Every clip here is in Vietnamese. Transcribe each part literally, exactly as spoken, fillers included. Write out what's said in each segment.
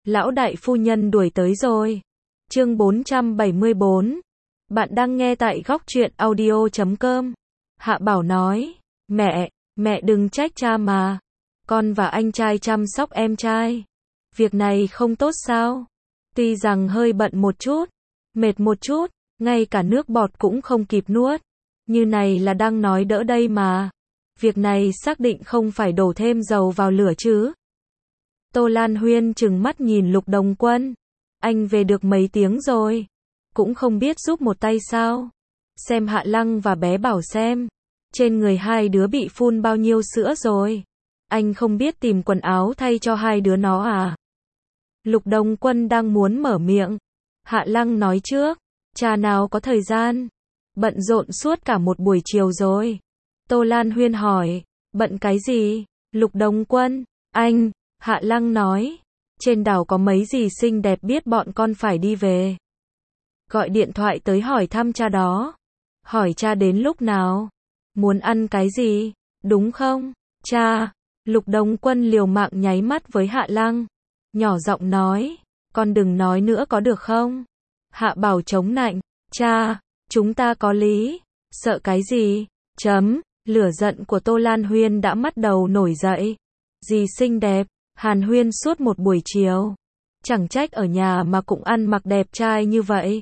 Lão đại phu nhân đuổi tới rồi. Chương bốn trăm bảy mươi bốn. Bạn đang nghe tại góc truyện audio chấm com. Hạ Bảo nói, mẹ, mẹ đừng trách cha mà. Con và anh trai chăm sóc em trai. Việc này không tốt sao? Tuy rằng hơi bận một chút, mệt một chút, ngay cả nước bọt cũng không kịp nuốt. Như này là đang nói đỡ đây mà. Việc này xác định không phải đổ thêm dầu vào lửa chứ. Tô Lan Huyên trừng mắt nhìn Lục Đồng Quân. Anh về được mấy tiếng rồi. Cũng không biết giúp một tay sao. Xem Hạ Lăng và bé Bảo xem. Trên người hai đứa bị phun bao nhiêu sữa rồi. Anh không biết tìm quần áo thay cho hai đứa nó à? Lục Đồng Quân đang muốn mở miệng. Hạ Lăng nói trước. Cha nào có thời gian. Bận rộn suốt cả một buổi chiều rồi. Tô Lan Huyên hỏi. Bận cái gì? Lục Đồng Quân. Anh. Hạ Lăng nói. Trên đảo có mấy gì xinh đẹp biết bọn con phải đi về. Gọi điện thoại tới hỏi thăm cha đó. Hỏi cha đến lúc nào. Muốn ăn cái gì? Đúng không? Cha. Lục Đồng Quân liều mạng nháy mắt với Hạ Lăng. Nhỏ giọng nói. Con đừng nói nữa có được không? Hạ Bảo chống nạnh. Cha. Chúng ta có lý. Sợ cái gì? Chấm. Lửa giận của Tô Lan Huyên đã bắt đầu nổi dậy. Gì xinh đẹp. Hàn huyên suốt một buổi chiều. Chẳng trách ở nhà mà cũng ăn mặc đẹp trai như vậy.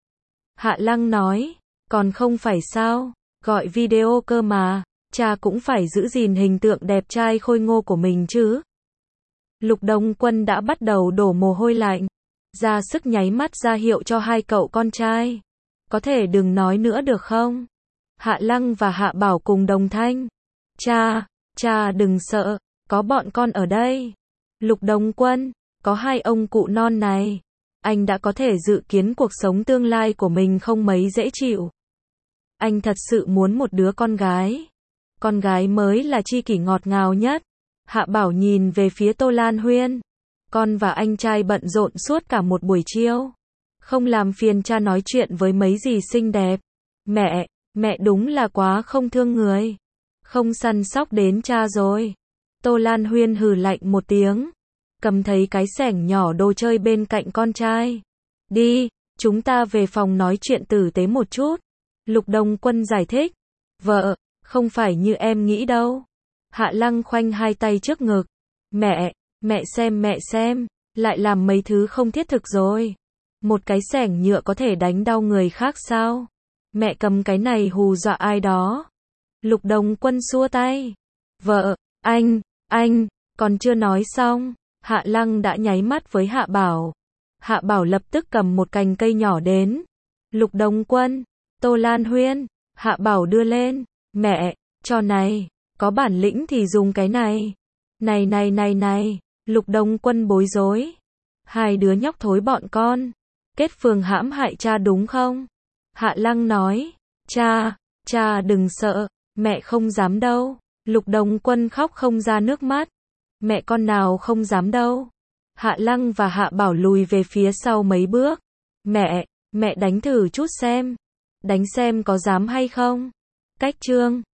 Hạ Lăng nói. Còn không phải sao. Gọi video cơ mà. Cha cũng phải giữ gìn hình tượng đẹp trai khôi ngô của mình chứ. Lục Đồng Quân đã bắt đầu đổ mồ hôi lạnh. Ra sức nháy mắt ra hiệu cho hai cậu con trai. Có thể đừng nói nữa được không? Hạ Lăng và Hạ Bảo cùng đồng thanh. Cha, cha đừng sợ. Có bọn con ở đây. Lục Đồng Quân, có hai ông cụ non này. Anh đã có thể dự kiến cuộc sống tương lai của mình không mấy dễ chịu. Anh thật sự muốn một đứa con gái. Con gái mới là tri kỷ ngọt ngào nhất. Hạ Bảo nhìn về phía Tô Lan Huyên. Con và anh trai bận rộn suốt cả một buổi chiều. Không làm phiền cha nói chuyện với mấy gì xinh đẹp. Mẹ, mẹ đúng là quá không thương người. Không săn sóc đến cha rồi. Tô Lan Huyên hừ lạnh một tiếng. Cầm thấy cái xẻng nhỏ đồ chơi bên cạnh con trai. Đi, chúng ta về phòng nói chuyện tử tế một chút. Lục Đồng Quân giải thích. Vợ, không phải như em nghĩ đâu. Hạ Lăng khoanh hai tay trước ngực. Mẹ, mẹ xem mẹ xem. Lại làm mấy thứ không thiết thực rồi. Một cái xẻng nhựa có thể đánh đau người khác sao? Mẹ cầm cái này hù dọa ai đó. Lục Đồng Quân xua tay. Vợ, anh, anh, còn chưa nói xong. Hạ Lăng đã nháy mắt với Hạ Bảo. Hạ Bảo lập tức cầm một cành cây nhỏ đến. Lục Đồng Quân, Tô Lan Huyên, Hạ Bảo đưa lên. Mẹ, cho này, có bản lĩnh thì dùng cái này. Này này này này, Lục Đồng Quân bối rối. Hai đứa nhóc thối bọn con. Kết phường hãm hại cha đúng không? Hạ Lăng nói. Cha, cha đừng sợ, mẹ không dám đâu. Lục Đồng Quân khóc không ra nước mắt. Mẹ con nào không dám đâu. Hạ Lăng và Hạ Bảo lùi về phía sau mấy bước. Mẹ, mẹ đánh thử chút xem. Đánh xem có dám hay không. Cách chương